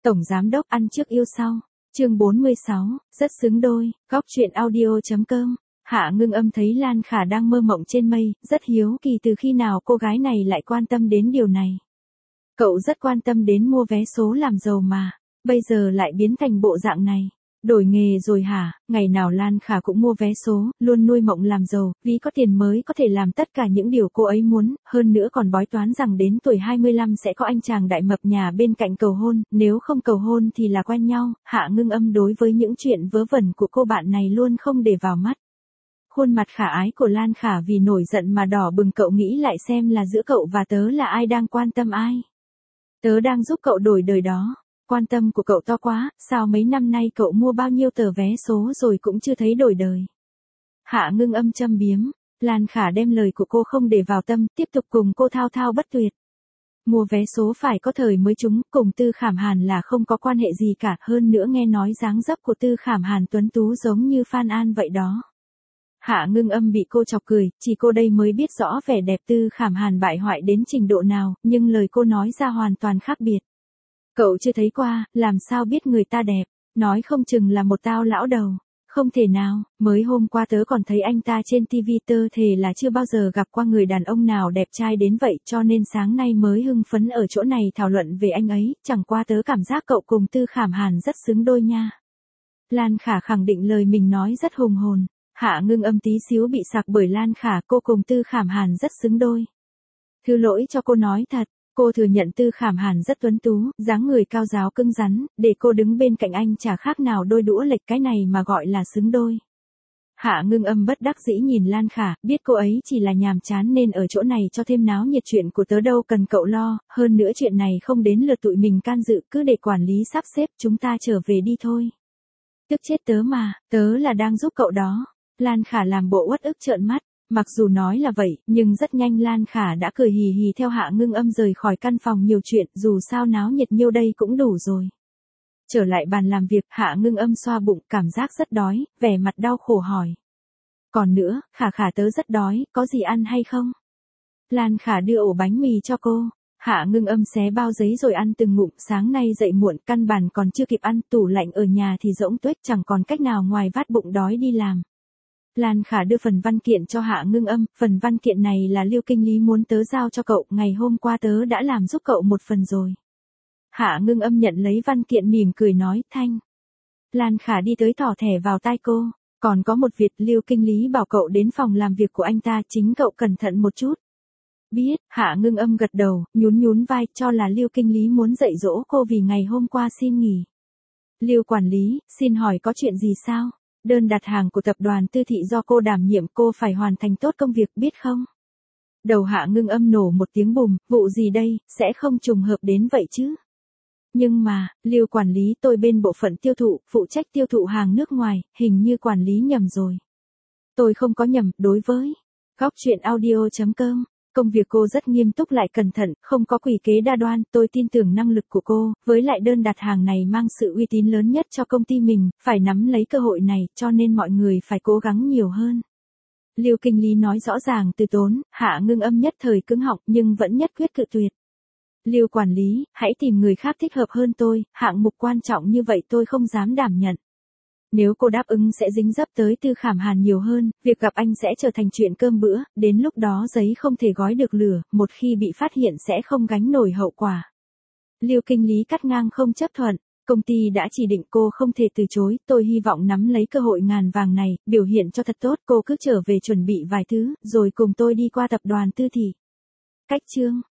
Tổng giám đốc ăn trước yêu sau. Chương 46, rất xứng đôi. Góc truyện audio.com. Hạ Ngưng Âm thấy Lan Khả đang mơ mộng trên mây, rất hiếu kỳ từ khi nào cô gái này lại quan tâm đến điều này. Cậu rất quan tâm đến mua vé số làm giàu mà, bây giờ lại biến thành bộ dạng này. Đổi nghề rồi hả? Ngày nào Lan Khả cũng mua vé số, luôn nuôi mộng làm giàu, vì có tiền mới có thể làm tất cả những điều cô ấy muốn, hơn nữa còn bói toán rằng đến tuổi 25 sẽ có anh chàng đại mập nhà bên cạnh cầu hôn, nếu không cầu hôn thì là quen nhau. Hạ Ngưng Âm đối với những chuyện vớ vẩn của cô bạn này luôn không để vào mắt. Khuôn mặt khả ái của Lan Khả vì nổi giận mà đỏ bừng, cậu nghĩ lại xem là giữa cậu và tớ là ai đang quan tâm ai. Tớ đang giúp cậu đổi đời đó. Quan tâm của cậu to quá, sao mấy năm nay cậu mua bao nhiêu tờ vé số rồi cũng chưa thấy đổi đời. Hạ Ngưng Âm châm biếm, Lan Khả đem lời của cô không để vào tâm, tiếp tục cùng cô thao thao bất tuyệt. Mua vé số phải có thời mới trúng, cùng Tư Khảm Hàn là không có quan hệ gì cả, hơn nữa nghe nói dáng dấp của Tư Khảm Hàn tuấn tú giống như Phan An vậy đó. Hạ Ngưng Âm bị cô chọc cười, chỉ cô đây mới biết rõ vẻ đẹp Tư Khảm Hàn bại hoại đến trình độ nào, nhưng lời cô nói ra hoàn toàn khác biệt. Cậu chưa thấy qua, làm sao biết người ta đẹp, nói không chừng là một tao lão đầu. Không thể nào, mới hôm qua tớ còn thấy anh ta trên TV, tớ thề là chưa bao giờ gặp qua người đàn ông nào đẹp trai đến vậy, cho nên sáng nay mới hưng phấn ở chỗ này thảo luận về anh ấy, chẳng qua tớ cảm giác cậu cùng Tư Khảm Hàn rất xứng đôi nha. Lan Khả khẳng định lời mình nói rất hùng hồn. Hạ Ngưng Âm tí xíu bị sặc bởi Lan Khả, cô cùng Tư Khảm Hàn rất xứng đôi. Thứ lỗi cho cô nói thật. Cô thừa nhận Tư Khảm Hàn rất tuấn tú, dáng người cao ráo cứng rắn, để cô đứng bên cạnh anh chả khác nào đôi đũa lệch, cái này mà gọi là xứng đôi. Hạ Ngưng Âm bất đắc dĩ nhìn Lan Khả, biết cô ấy chỉ là nhàm chán nên ở chỗ này cho thêm náo nhiệt, chuyện của tớ đâu cần cậu lo, hơn nữa chuyện này không đến lượt tụi mình can dự, cứ để quản lý sắp xếp, chúng ta trở về đi thôi. Tức chết tớ mà, tớ là đang giúp cậu đó. Lan Khả làm bộ uất ức trợn mắt. Mặc dù nói là vậy, nhưng rất nhanh Lan Khả đã cười hì hì theo Hạ Ngưng Âm rời khỏi căn phòng, nhiều chuyện, dù sao náo nhiệt nhiêu đây cũng đủ rồi. Trở lại bàn làm việc, Hạ Ngưng Âm xoa bụng, cảm giác rất đói, vẻ mặt đau khổ hỏi. Còn nữa, Khả Khả tớ rất đói, có gì ăn hay không? Lan Khả đưa ổ bánh mì cho cô. Hạ Ngưng Âm xé bao giấy rồi ăn từng ngụm, sáng nay dậy muộn, căn bản còn chưa kịp ăn, tủ lạnh ở nhà thì rỗng tuếch, chẳng còn cách nào ngoài vát bụng đói đi làm. Lan Khả đưa phần văn kiện cho Hạ Ngưng Âm, phần văn kiện này là Lưu kinh lý muốn tớ giao cho cậu, ngày hôm qua tớ đã làm giúp cậu một phần rồi. Hạ Ngưng Âm nhận lấy văn kiện mỉm cười nói, thanh. Lan Khả đi tới thỏ thẻ vào tai cô, còn có một việc, Lưu kinh lý bảo cậu đến phòng làm việc của anh ta, chính cậu cẩn thận một chút. Biết, Hạ Ngưng Âm gật đầu, nhún vai, cho là Lưu kinh lý muốn dạy dỗ cô vì ngày hôm qua xin nghỉ. Lưu quản lý, xin hỏi có chuyện gì sao? Đơn đặt hàng của tập đoàn Tư Thị do cô đảm nhiệm, cô phải hoàn thành tốt công việc, biết không? Đầu Hạ Ngưng Âm nổ một tiếng bùm, vụ gì đây, sẽ không trùng hợp đến vậy chứ? Nhưng mà, Lưu quản lý, tôi bên bộ phận tiêu thụ, phụ trách tiêu thụ hàng nước ngoài, hình như quản lý nhầm rồi. Tôi không có nhầm, đối với góc truyện audio.com. Công việc cô rất nghiêm túc lại cẩn thận, không có quỷ kế đa đoan, tôi tin tưởng năng lực của cô, với lại đơn đặt hàng này mang sự uy tín lớn nhất cho công ty mình, phải nắm lấy cơ hội này, cho nên mọi người phải cố gắng nhiều hơn. Lưu kinh lý nói rõ ràng từ tốn, Hạ Ngưng Âm nhất thời cứng họng nhưng vẫn nhất quyết cự tuyệt. Lưu quản lý, hãy tìm người khác thích hợp hơn tôi, hạng mục quan trọng như vậy tôi không dám đảm nhận. Nếu cô đáp ứng sẽ dính dấp tới Tư Khảm Hàn nhiều hơn, việc gặp anh sẽ trở thành chuyện cơm bữa, đến lúc đó giấy không thể gói được lửa, một khi bị phát hiện sẽ không gánh nổi hậu quả. Lưu kinh lý cắt ngang không chấp thuận, công ty đã chỉ định cô không thể từ chối, tôi hy vọng nắm lấy cơ hội ngàn vàng này, biểu hiện cho thật tốt, cô cứ trở về chuẩn bị vài thứ, rồi cùng tôi đi qua tập đoàn Tư Thị. Cách chương